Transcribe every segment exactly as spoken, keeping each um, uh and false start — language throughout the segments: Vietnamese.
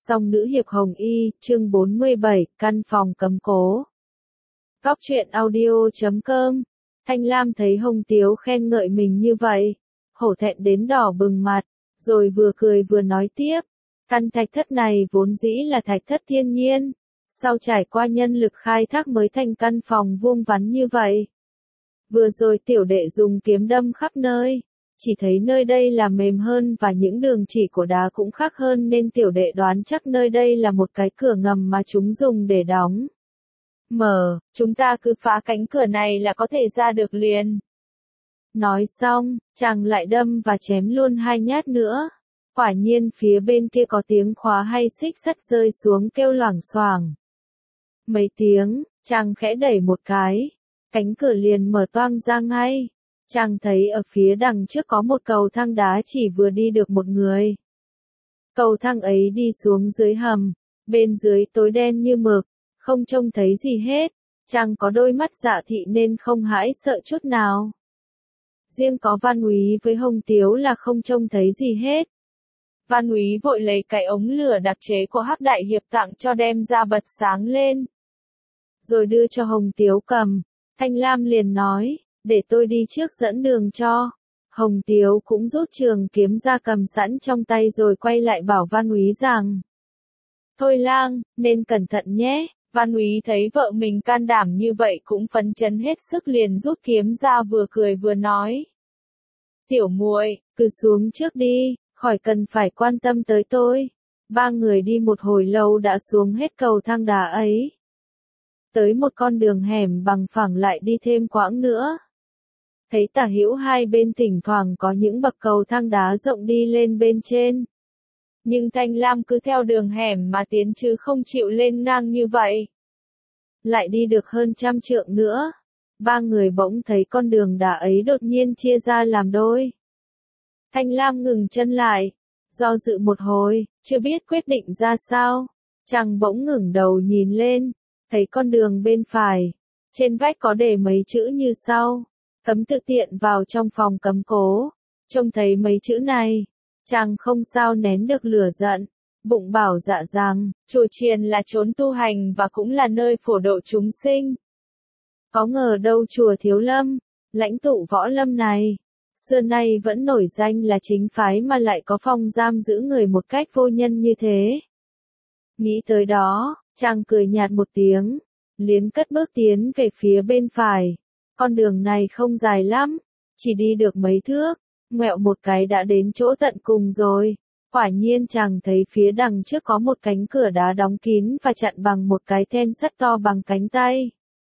Song nữ hiệp Hồng Y, chương bốn mươi bảy, căn phòng cấm cố. Góc truyện audio chấm com. Thanh Lam thấy Hồng Tiếu khen ngợi mình như vậy, hổ thẹn đến đỏ bừng mặt, rồi vừa cười vừa nói tiếp. Căn thạch thất này vốn dĩ là thạch thất thiên nhiên, sau trải qua nhân lực khai thác mới thành căn phòng vuông vắn như vậy. Vừa rồi tiểu đệ dùng kiếm đâm khắp nơi, chỉ thấy nơi đây là mềm hơn và những đường chỉ của đá cũng khác hơn nên tiểu đệ đoán chắc nơi đây là một cái cửa ngầm mà chúng dùng để đóng. Mở, chúng ta cứ phá cánh cửa này là có thể ra được liền. Nói xong, chàng lại đâm và chém luôn hai nhát nữa. Quả nhiên phía bên kia có tiếng khóa hay xích sắt rơi xuống kêu loảng xoảng. Mấy tiếng, chàng khẽ đẩy một cái, cánh cửa liền mở toang ra ngay. Chàng thấy ở phía đằng trước có một cầu thang đá chỉ vừa đi được một người. Cầu thang ấy đi xuống dưới hầm, bên dưới tối đen như mực, không trông thấy gì hết. Chàng có đôi mắt dạ thị nên không hãi sợ chút nào. Riêng có Văn Úy với Hồng Tiếu là không trông thấy gì hết. Văn Úy vội lấy cái ống lửa đặc chế của Hắc Đại Hiệp tặng cho đem ra bật sáng lên. Rồi đưa cho Hồng Tiếu cầm. Thanh Lam liền nói, để tôi đi trước dẫn đường cho. Hồng Tiếu cũng rút trường kiếm ra cầm sẵn trong tay rồi quay lại bảo Văn Úy rằng. Thôi lang, nên cẩn thận nhé. Văn Úy thấy vợ mình can đảm như vậy cũng phấn chấn hết sức liền rút kiếm ra vừa cười vừa nói. Tiểu muội, cứ xuống trước đi, khỏi cần phải quan tâm tới tôi. Ba người đi một hồi lâu đã xuống hết cầu thang đá ấy. Tới một con đường hẻm bằng phẳng lại đi thêm quãng nữa. Thấy tả hữu hai bên thỉnh thoảng có những bậc cầu thang đá rộng đi lên bên trên. Nhưng Thanh Lam cứ theo đường hẻm mà tiến chứ không chịu lên ngang như vậy. Lại đi được hơn trăm trượng nữa. Ba người bỗng thấy con đường đá ấy đột nhiên chia ra làm đôi. Thanh Lam ngừng chân lại, do dự một hồi, chưa biết quyết định ra sao. Chàng bỗng ngẩng đầu nhìn lên, thấy con đường bên phải. Trên vách có để mấy chữ như sau. Cấm tự tiện vào trong phòng cấm cố. Trông thấy mấy chữ này, chàng không sao nén được lửa giận, bụng bảo dạ rằng, chùa chiền là chốn tu hành và cũng là nơi phổ độ chúng sinh. Có ngờ đâu chùa Thiếu Lâm, lãnh tụ võ lâm này, xưa nay vẫn nổi danh là chính phái mà lại có phòng giam giữ người một cách vô nhân như thế. Nghĩ tới đó, chàng cười nhạt một tiếng, liền cất bước tiến về phía bên phải. Con đường này không dài lắm, chỉ đi được mấy thước, ngoẹo một cái đã đến chỗ tận cùng rồi. Quả nhiên chàng thấy phía đằng trước có một cánh cửa đá đóng kín và chặn bằng một cái then sắt to bằng cánh tay.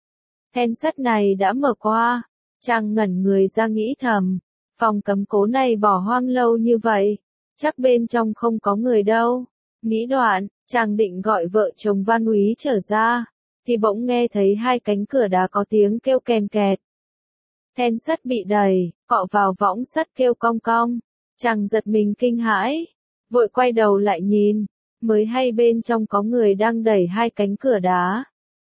Then sắt này đã mở qua, chàng ngẩn người ra nghĩ thầm, phòng cấm cố này bỏ hoang lâu như vậy, chắc bên trong không có người đâu. Nghĩ đoạn, chàng định gọi vợ chồng Văn Úy trở ra, thì bỗng nghe thấy hai cánh cửa đá có tiếng kêu kèn kẹt. Then sắt bị đẩy, cọ vào võng sắt kêu cong cong. Chàng giật mình kinh hãi, vội quay đầu lại nhìn, mới hay bên trong có người đang đẩy hai cánh cửa đá.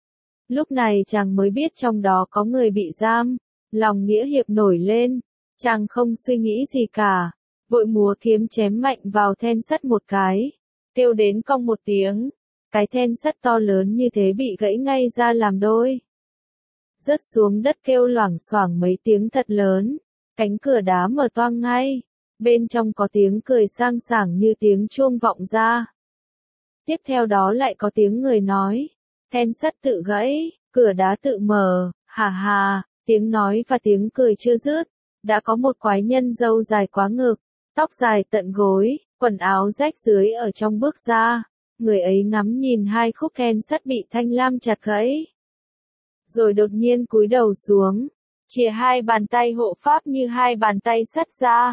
Lúc này chàng mới biết trong đó có người bị giam, lòng nghĩa hiệp nổi lên, chàng không suy nghĩ gì cả, vội múa kiếm chém mạnh vào then sắt một cái, kêu đến cong một tiếng, cái then sắt to lớn như thế bị gãy ngay ra làm đôi. Rớt xuống đất kêu loảng xoảng mấy tiếng thật lớn, cánh cửa đá mở toang ngay, bên trong có tiếng cười sang sảng như tiếng chuông vọng ra. Tiếp theo đó lại có tiếng người nói, then sắt tự gãy, cửa đá tự mở, hà hà, tiếng nói và tiếng cười chưa dứt, đã có một quái nhân râu dài quá ngực, tóc dài tận gối, quần áo rách dưới ở trong bước ra, người ấy ngắm nhìn hai khúc then sắt bị Thanh Lam chặt gãy. Rồi đột nhiên cúi đầu xuống, chìa hai bàn tay hộ pháp như hai bàn tay sắt ra.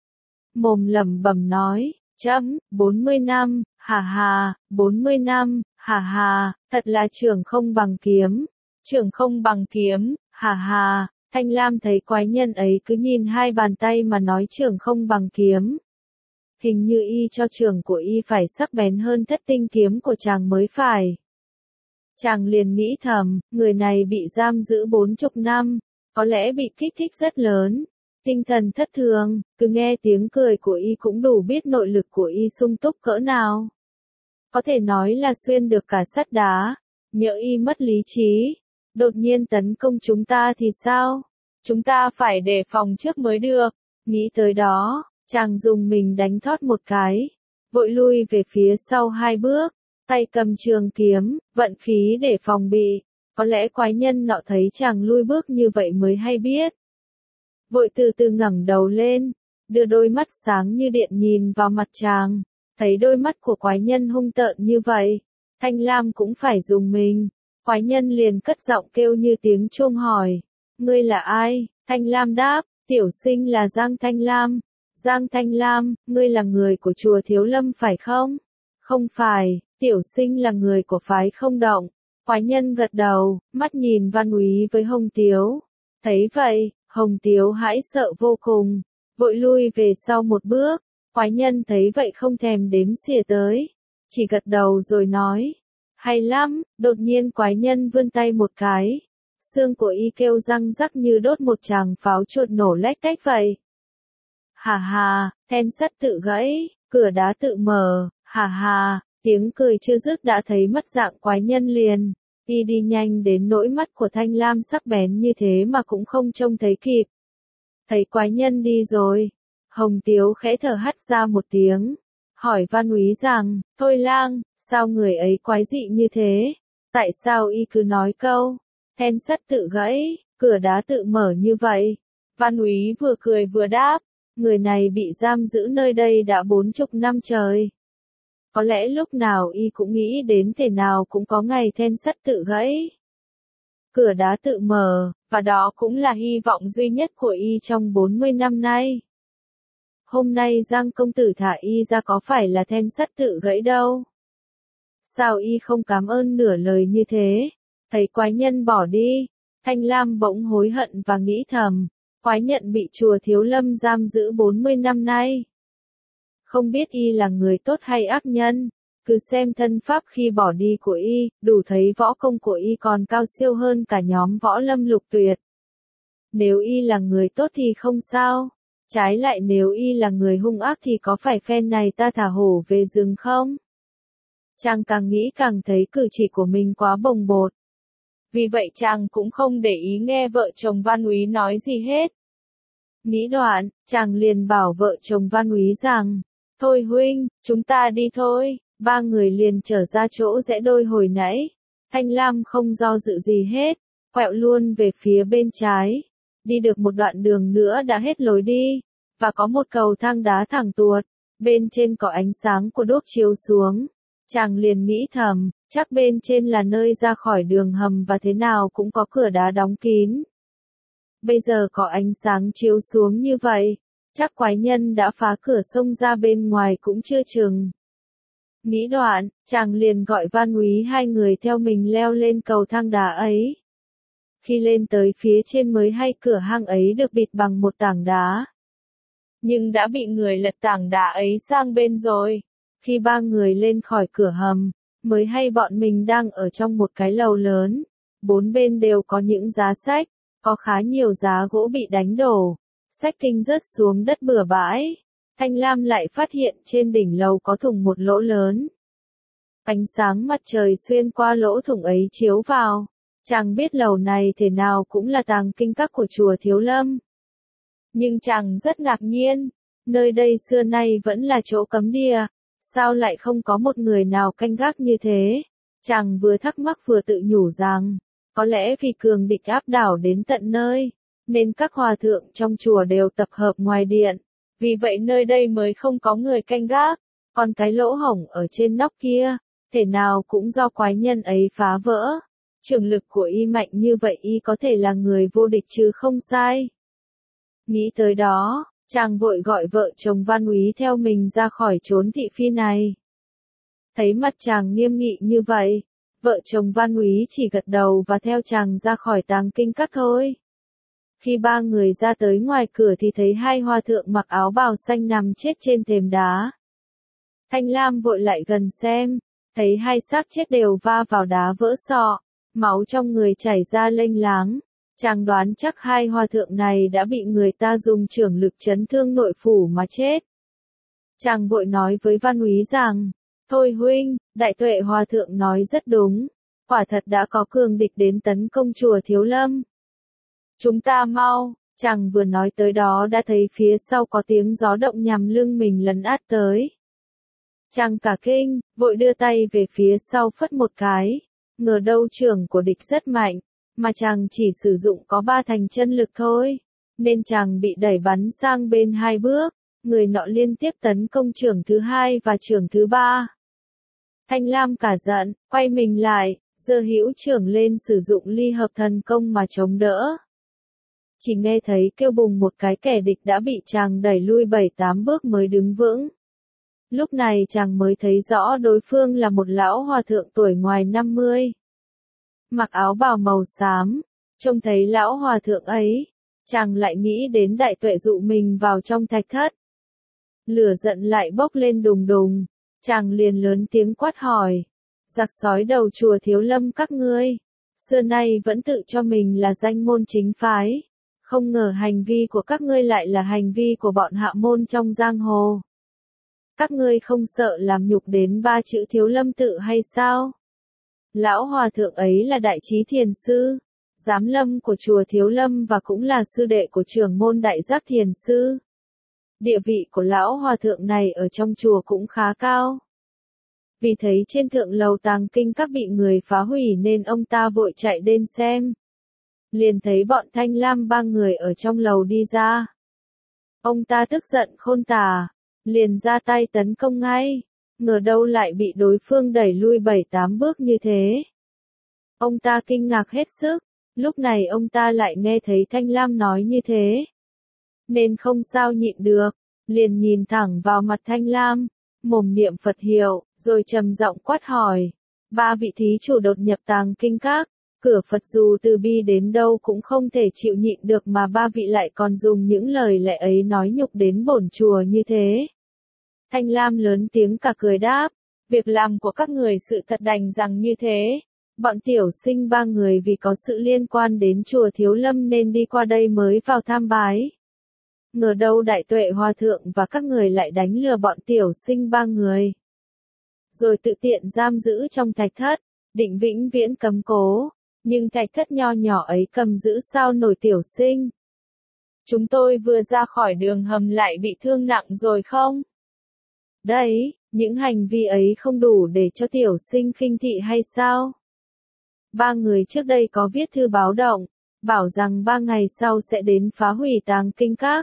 Mồm lẩm bẩm nói, chấm, bốn mươi năm, hà hà, bốn mươi năm, hà hà, thật là trưởng không bằng kiếm, trưởng không bằng kiếm, hà hà. Thanh Lam thấy quái nhân ấy cứ nhìn hai bàn tay mà nói trưởng không bằng kiếm. Hình như y cho trưởng của y phải sắc bén hơn thất tinh kiếm của chàng mới phải. Chàng liền nghĩ thầm, người này bị giam giữ bốn chục năm, có lẽ bị kích thích rất lớn, tinh thần thất thường, cứ nghe tiếng cười của y cũng đủ biết nội lực của y sung túc cỡ nào. có thể nói là xuyên được cả sắt đá. Nhỡ y mất lý trí, đột nhiên tấn công chúng ta thì sao? Chúng ta phải đề phòng trước mới được. Nghĩ tới đó, chàng dùng mình đánh thót một cái, vội lui về phía sau hai bước, tay cầm trường kiếm, vận khí để phòng bị. Có lẽ quái nhân nọ thấy chàng lui bước như vậy mới hay biết. Vội từ từ ngẩng đầu lên, đưa đôi mắt sáng như điện nhìn vào mặt chàng. Thấy đôi mắt của quái nhân hung tợn như vậy, Thanh Lam cũng phải dùng mình. Quái nhân liền cất giọng kêu như tiếng chuông hỏi, ngươi là ai? Thanh Lam đáp, tiểu sinh là Giang Thanh Lam. Giang Thanh Lam, ngươi là người của chùa Thiếu Lâm phải không? Không phải, tiểu sinh là người của phái Không Động. Quái nhân gật đầu, mắt nhìn Văn Úy với Hồng Tiếu. Thấy vậy, Hồng Tiếu hãi sợ vô cùng, vội lui về sau một bước. Quái nhân thấy vậy không thèm đếm xỉa tới, chỉ gật đầu rồi nói, hay lắm. Đột nhiên quái nhân vươn tay một cái, xương của y kêu răng rắc như đốt một tràng pháo chuột nổ lách cách vậy. Hà hà, then sắt tự gãy, cửa đá tự mở, hà hà, tiếng cười chưa dứt đã thấy mất dạng quái nhân liền. Y đi nhanh đến nỗi mắt của Thanh Lam sắc bén như thế mà cũng không trông thấy kịp. Thấy quái nhân đi rồi, Hồng Tiếu khẽ thở hắt ra một tiếng, hỏi Văn Úy rằng, Thôi Lang, sao người ấy quái dị như thế? Tại sao y cứ nói câu, then sắt tự gãy, cửa đá tự mở như vậy? Văn Úy vừa cười vừa đáp, người này bị giam giữ nơi đây đã bốn chục năm trời. Có lẽ lúc nào y cũng nghĩ đến thể nào cũng có ngày then sắt tự gãy, cửa đá tự mở, và đó cũng là hy vọng duy nhất của y trong bốn mươi năm nay. Hôm nay Giang công tử thả y ra có phải là then sắt tự gãy đâu. Sao y không cảm ơn nửa lời như thế? Thấy quái nhân bỏ đi, Thanh Lam bỗng hối hận và nghĩ thầm, quái nhân bị chùa Thiếu Lâm giam giữ bốn mươi năm nay. Không biết y là người tốt hay ác nhân, cứ xem thân pháp khi bỏ đi của y, đủ thấy võ công của y còn cao siêu hơn cả nhóm võ lâm lục tuyệt. Nếu y là người tốt thì không sao, trái lại nếu y là người hung ác thì có phải phen này ta thả hổ về rừng không? Chàng càng nghĩ càng thấy cử chỉ của mình quá bồng bột. Vì vậy chàng cũng không để ý nghe vợ chồng Văn Úy nói gì hết. Nghĩ đoạn, chàng liền bảo vợ chồng Văn Úy rằng, thôi huynh, chúng ta đi thôi. Ba người liền trở ra chỗ rẽ đôi hồi nãy. Thanh Lam không do dự gì hết, quẹo luôn về phía bên trái. Đi được một đoạn đường nữa đã hết lối đi, và có một cầu thang đá thẳng tuột, bên trên có ánh sáng của đuốc chiếu xuống. Chàng liền nghĩ thầm, chắc bên trên là nơi ra khỏi đường hầm và thế nào cũng có cửa đá đóng kín. Bây giờ có ánh sáng chiếu xuống như vậy, chắc quái nhân đã phá cửa xông ra bên ngoài cũng chưa chừng. Nghĩ đoạn, chàng liền gọi Văn Úy hai người theo mình leo lên cầu thang đá ấy. Khi lên tới phía trên mới hay cửa hang ấy được bịt bằng một tảng đá. Nhưng đã bị người lật tảng đá ấy sang bên rồi. Khi ba người lên khỏi cửa hầm, mới hay bọn mình đang ở trong một cái lầu lớn. Bốn bên đều có những giá sách, có khá nhiều giá gỗ bị đánh đổ. Sách kinh rớt xuống đất bừa bãi. Thanh Lam lại phát hiện trên đỉnh lầu có thủng một lỗ lớn. Ánh sáng mặt trời xuyên qua lỗ thủng ấy chiếu vào. Chàng biết lầu này thể nào cũng là tàng kinh các của chùa Thiếu Lâm. Nhưng chàng rất ngạc nhiên, nơi đây xưa nay vẫn là chỗ cấm địa, sao lại không có một người nào canh gác như thế? Chàng vừa thắc mắc vừa tự nhủ rằng, có lẽ vì cường địch áp đảo đến tận nơi, nên các hòa thượng trong chùa đều tập hợp ngoài điện. Vì vậy nơi đây mới không có người canh gác, còn cái lỗ hổng ở trên nóc kia, thể nào cũng do quái nhân ấy phá vỡ. Trường lực của y mạnh như vậy y có thể là người vô địch chứ không sai. Nghĩ tới đó, chàng vội gọi vợ chồng Văn Úy theo mình ra khỏi chốn thị phi này. Thấy mặt chàng nghiêm nghị như vậy, vợ chồng Văn Úy chỉ gật đầu và theo chàng ra khỏi tàng kinh các thôi. Khi ba người ra tới ngoài cửa thì thấy hai hòa thượng mặc áo bào xanh nằm chết trên thềm đá. Thanh Lam vội lại gần xem, thấy hai xác chết đều va vào đá vỡ sọ, máu trong người chảy ra lênh láng. Chàng đoán chắc hai hòa thượng này đã bị người ta dùng chưởng lực chấn thương nội phủ mà chết. Chàng vội nói với Văn Úy rằng, Thôi huynh, Đại Tuệ Hòa Thượng nói rất đúng. Quả thật đã có cường địch đến tấn công chùa Thiếu Lâm. Chúng ta mau, chàng vừa nói tới đó đã thấy phía sau có tiếng gió động nhằm lưng mình lấn át tới. Chàng cả kinh, vội đưa tay về phía sau phất một cái, ngờ đâu trưởng của địch rất mạnh, mà chàng chỉ sử dụng có ba thành chân lực thôi, nên chàng bị đẩy bắn sang bên hai bước, người nọ liên tiếp tấn công trưởng thứ hai và trưởng thứ ba. Thanh Lam cả giận, quay mình lại, giơ hữu trưởng lên sử dụng ly hợp thần công mà chống đỡ. Chỉ nghe thấy kêu bùng một cái, kẻ địch đã bị chàng đẩy lui bảy tám bước mới đứng vững. Lúc này chàng mới thấy rõ đối phương là một lão hòa thượng tuổi ngoài năm mươi. Mặc áo bào màu xám, trông thấy lão hòa thượng ấy, chàng lại nghĩ đến Đại Tuệ dụ mình vào trong thạch thất. Lửa giận lại bốc lên đùng đùng, chàng liền lớn tiếng quát hỏi, giặc sói đầu chùa Thiếu Lâm các ngươi, xưa nay vẫn tự cho mình là danh môn chính phái, không ngờ hành vi của các ngươi lại là hành vi của bọn hạ môn trong giang hồ. Các ngươi không sợ làm nhục đến ba chữ Thiếu Lâm tự hay sao? Lão hòa thượng ấy là Đại Trí Thiền Sư, giám lâm của chùa Thiếu Lâm và cũng là sư đệ của trưởng môn Đại Giác Thiền Sư. Địa vị của lão hòa thượng này ở trong chùa cũng khá cao. Vì thấy trên thượng lầu tàng kinh các bị người phá hủy nên ông ta vội chạy đến xem. Liền thấy bọn Thanh Lam ba người ở trong lầu đi ra. Ông ta tức giận khôn tả, liền ra tay tấn công ngay, ngờ đâu lại bị đối phương đẩy lui bảy tám bước như thế. Ông ta kinh ngạc hết sức, lúc này ông ta lại nghe thấy Thanh Lam nói như thế. Nên không sao nhịn được, liền nhìn thẳng vào mặt Thanh Lam, mồm niệm Phật hiệu, rồi trầm giọng quát hỏi. Ba vị thí chủ đột nhập tàng kinh các, cửa Phật dù từ bi đến đâu cũng không thể chịu nhịn được mà ba vị lại còn dùng những lời lẽ ấy nói nhục đến bổn chùa như thế. Thanh Lam lớn tiếng cả cười đáp, việc làm của các người sự thật đành rằng như thế. Bọn tiểu sinh ba người vì có sự liên quan đến chùa Thiếu Lâm nên đi qua đây mới vào tham bái. Ngờ đâu Đại Tuệ Hòa Thượng và các người lại đánh lừa bọn tiểu sinh ba người. Rồi tự tiện giam giữ trong thạch thất, định vĩnh viễn cấm cố, nhưng thạch thất nho nhỏ ấy cầm giữ sao nổi tiểu sinh. Chúng tôi vừa ra khỏi đường hầm lại bị thương nặng rồi không? Đấy, những hành vi ấy không đủ để cho tiểu sinh khinh thị hay sao? Ba người trước đây có viết thư báo động, bảo rằng ba ngày sau sẽ đến phá hủy tàng kinh các.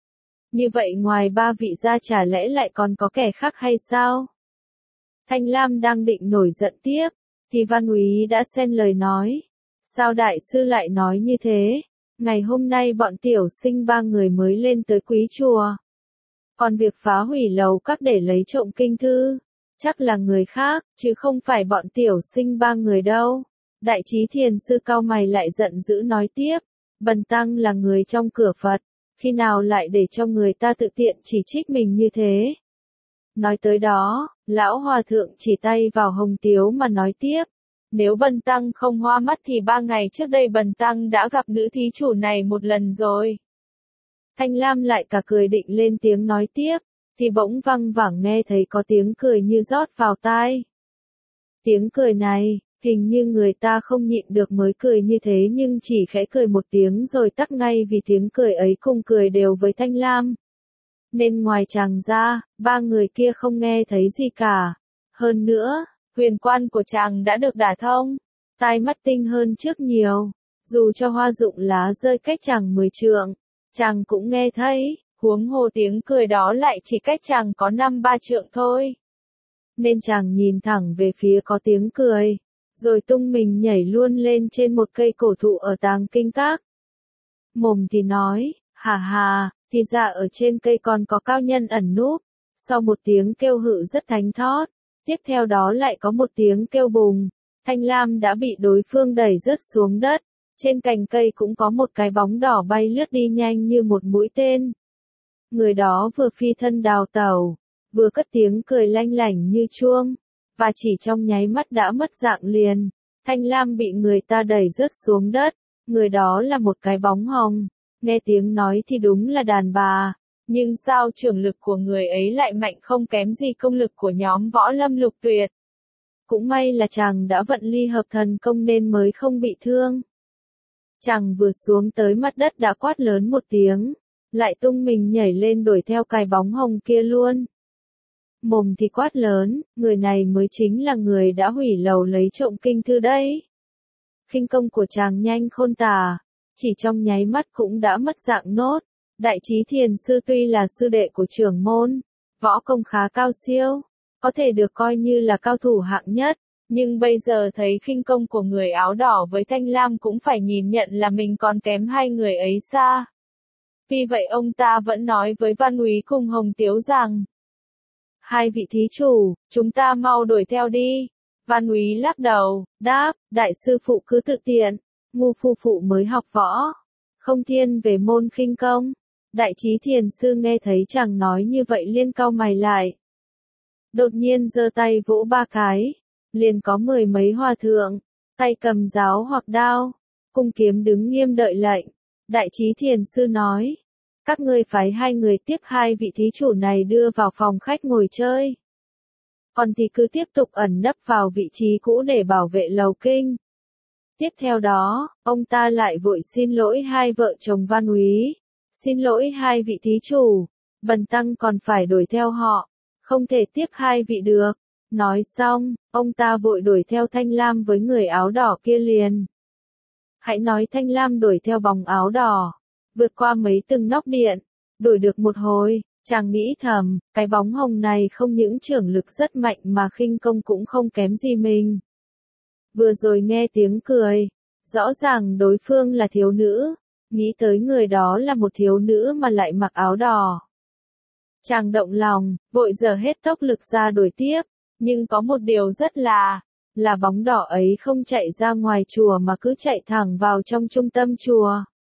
Như vậy ngoài ba vị ra chả lẽ lại còn có kẻ khác hay sao? Thanh Lam đang định nổi giận tiếp, thì Văn Úy đã xen lời nói. Sao đại sư lại nói như thế? Ngày hôm nay bọn tiểu sinh ba người mới lên tới quý chùa. Còn việc phá hủy lầu các để lấy trộm kinh thư, chắc là người khác, chứ không phải bọn tiểu sinh ba người đâu. Đại Trí Thiền Sư cau mày lại giận dữ nói tiếp, bần tăng là người trong cửa Phật, khi nào lại để cho người ta tự tiện chỉ trích mình như thế. Nói tới đó, lão hòa thượng chỉ tay vào Hồng Tiếu mà nói tiếp, nếu bần tăng không hoa mắt thì ba ngày trước đây bần tăng đã gặp nữ thí chủ này một lần rồi. Thanh Lam lại cả cười định lên tiếng nói tiếp, thì bỗng văng vẳng nghe thấy có tiếng cười như rót vào tai. Tiếng cười này, hình như người ta không nhịn được mới cười như thế nhưng chỉ khẽ cười một tiếng rồi tắt ngay vì tiếng cười ấy cùng cười đều với Thanh Lam. Nên ngoài chàng ra, ba người kia không nghe thấy gì cả. Hơn nữa, huyền quan của chàng đã được đả thông, tai mắt tinh hơn trước nhiều. Dù cho hoa dụng lá rơi cách chàng mười trượng, chàng cũng nghe thấy, huống hồ tiếng cười đó lại chỉ cách chàng có năm ba trượng thôi. Nên chàng nhìn thẳng về phía có tiếng cười, rồi tung mình nhảy luôn lên trên một cây cổ thụ ở tàng kinh các. Mồm thì nói, hà hà, thì ra ở trên cây còn có cao nhân ẩn núp. Sau một tiếng kêu hự rất thánh thót, tiếp theo đó lại có một tiếng kêu bùng, Thanh Lam đã bị đối phương đẩy rớt xuống đất. Trên cành cây cũng có một cái bóng đỏ bay lướt đi nhanh như một mũi tên. Người đó vừa phi thân đào tẩu, vừa cất tiếng cười lanh lảnh như chuông, và chỉ trong nháy mắt đã mất dạng liền. Thanh Lam bị người ta đẩy rớt xuống đất, người đó là một cái bóng hồng, nghe tiếng nói thì đúng là đàn bà, Nhưng sao trưởng lực của người ấy lại mạnh không kém gì công lực của nhóm võ lâm Lục Tuyệt. Cũng may là chàng đã vận ly hợp thần công nên mới không bị thương. Chàng vừa xuống tới mặt đất đã quát lớn một tiếng, lại tung mình nhảy lên đuổi theo cái bóng hồng kia luôn. Mồm thì quát lớn, người này mới chính là người đã hủy lầu lấy trộm kinh thư đấy. Khinh công của chàng nhanh khôn tả, chỉ trong nháy mắt cũng đã mất dạng nốt. Đại trí thiền sư tuy là sư đệ của trưởng môn, võ công khá cao siêu, có thể được coi như là cao thủ hạng nhất, nhưng bây giờ thấy khinh công của người áo đỏ với Thanh Lam cũng phải nhìn nhận là mình còn kém hai người ấy xa. Vì vậy ông ta vẫn nói với Văn Úy cùng Hồng Tiếu rằng: hai vị thí chủ, chúng ta mau đuổi theo đi. Văn Úy lắc đầu, đáp, đại sư phụ cứ tự tiện, ngu phu phụ mới học võ, không thiên về môn khinh công. Đại trí thiền sư nghe thấy chàng nói như vậy liên cau mày lại. Đột nhiên giơ tay vỗ ba cái, liền có mười mấy hòa thượng, tay cầm giáo hoặc đao, cung kiếm đứng nghiêm đợi lệnh. Đại trí thiền sư nói, các ngươi phái hai người tiếp hai vị thí chủ này đưa vào phòng khách ngồi chơi. Còn thì cứ tiếp tục ẩn nấp vào vị trí cũ để bảo vệ lầu kinh. Tiếp theo đó, ông ta lại vội xin lỗi hai vợ chồng Văn Úy. Xin lỗi hai vị thí chủ, bần tăng còn phải đuổi theo họ, không thể tiếp hai vị được. Nói xong, ông ta vội đuổi theo Thanh Lam với người áo đỏ kia liền. Hãy nói Thanh Lam đuổi theo bóng áo đỏ, vượt qua mấy từng nóc điện, đuổi được một hồi, chàng nghĩ thầm, cái bóng hồng này không những trưởng lực rất mạnh mà khinh công cũng không kém gì mình. Vừa rồi nghe tiếng cười, rõ ràng đối phương là thiếu nữ. Nghĩ tới người đó là một thiếu nữ mà lại mặc áo đỏ. Chàng động lòng, vội dở hết tốc lực ra đuổi tiếp, nhưng có một điều rất là, là bóng đỏ ấy không chạy ra ngoài chùa mà cứ chạy thẳng vào trong trung tâm chùa.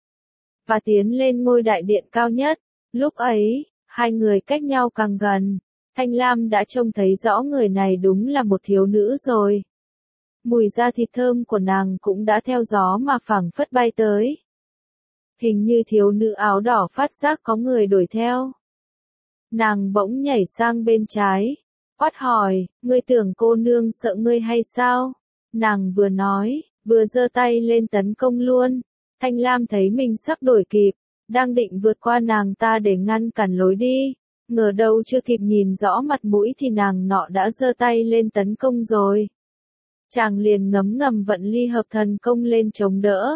Và tiến lên ngôi đại điện cao nhất, lúc ấy, hai người cách nhau càng gần, Thanh Lam đã trông thấy rõ người này đúng là một thiếu nữ rồi. Mùi da thịt thơm của nàng cũng đã theo gió mà phảng phất bay tới. Hình như thiếu nữ áo đỏ phát giác có người đuổi theo. Nàng bỗng nhảy sang bên trái, quát hỏi, ngươi tưởng cô nương sợ ngươi hay sao? Nàng vừa nói, vừa giơ tay lên tấn công luôn. Thanh Lam thấy mình sắp đuổi kịp, đang định vượt qua nàng ta để ngăn cản lối đi. Ngờ đâu chưa kịp nhìn rõ mặt mũi thì nàng nọ đã giơ tay lên tấn công rồi. Chàng liền ngấm ngầm vận ly hợp thần công lên chống đỡ.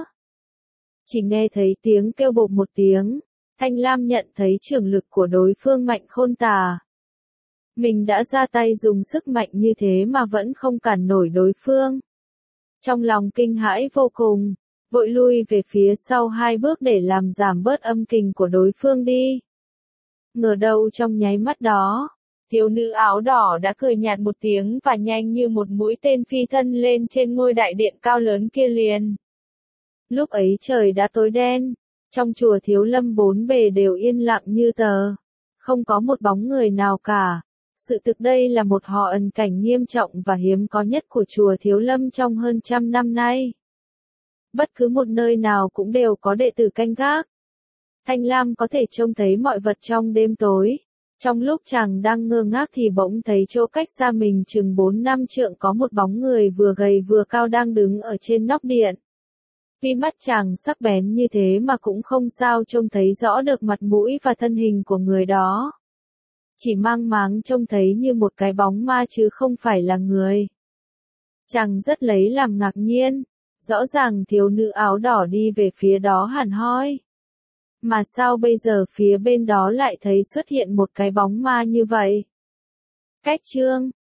Chỉ nghe thấy tiếng kêu bộp một tiếng, Thanh Lam nhận thấy trưởng lực của đối phương mạnh khôn tả. Mình đã ra tay dùng sức mạnh như thế mà vẫn không cản nổi đối phương. Trong lòng kinh hãi vô cùng, vội lui về phía sau hai bước để làm giảm bớt âm kình của đối phương đi. Ngờ đâu trong nháy mắt đó, thiếu nữ áo đỏ đã cười nhạt một tiếng và nhanh như một mũi tên phi thân lên trên ngôi đại điện cao lớn kia liền. Lúc ấy trời đã tối đen, trong chùa Thiếu Lâm bốn bề đều yên lặng như tờ, không có một bóng người nào cả. Sự thực đây là một họ ẩn cảnh nghiêm trọng và hiếm có nhất của chùa Thiếu Lâm trong hơn trăm năm nay. Bất cứ một nơi nào cũng đều có đệ tử canh gác. Thanh Lam có thể trông thấy mọi vật trong đêm tối. Trong lúc chàng đang ngơ ngác thì bỗng thấy chỗ cách xa mình chừng bốn năm trượng có một bóng người vừa gầy vừa cao đang đứng ở trên nóc điện. Vì mắt chàng sắc bén như thế mà cũng không sao trông thấy rõ được mặt mũi và thân hình của người đó. Chỉ mang máng trông thấy như một cái bóng ma chứ không phải là người. Chàng rất lấy làm ngạc nhiên, rõ ràng thiếu nữ áo đỏ đi về phía đó hẳn hoi. Mà sao bây giờ phía bên đó lại thấy xuất hiện một cái bóng ma như vậy? Cách chương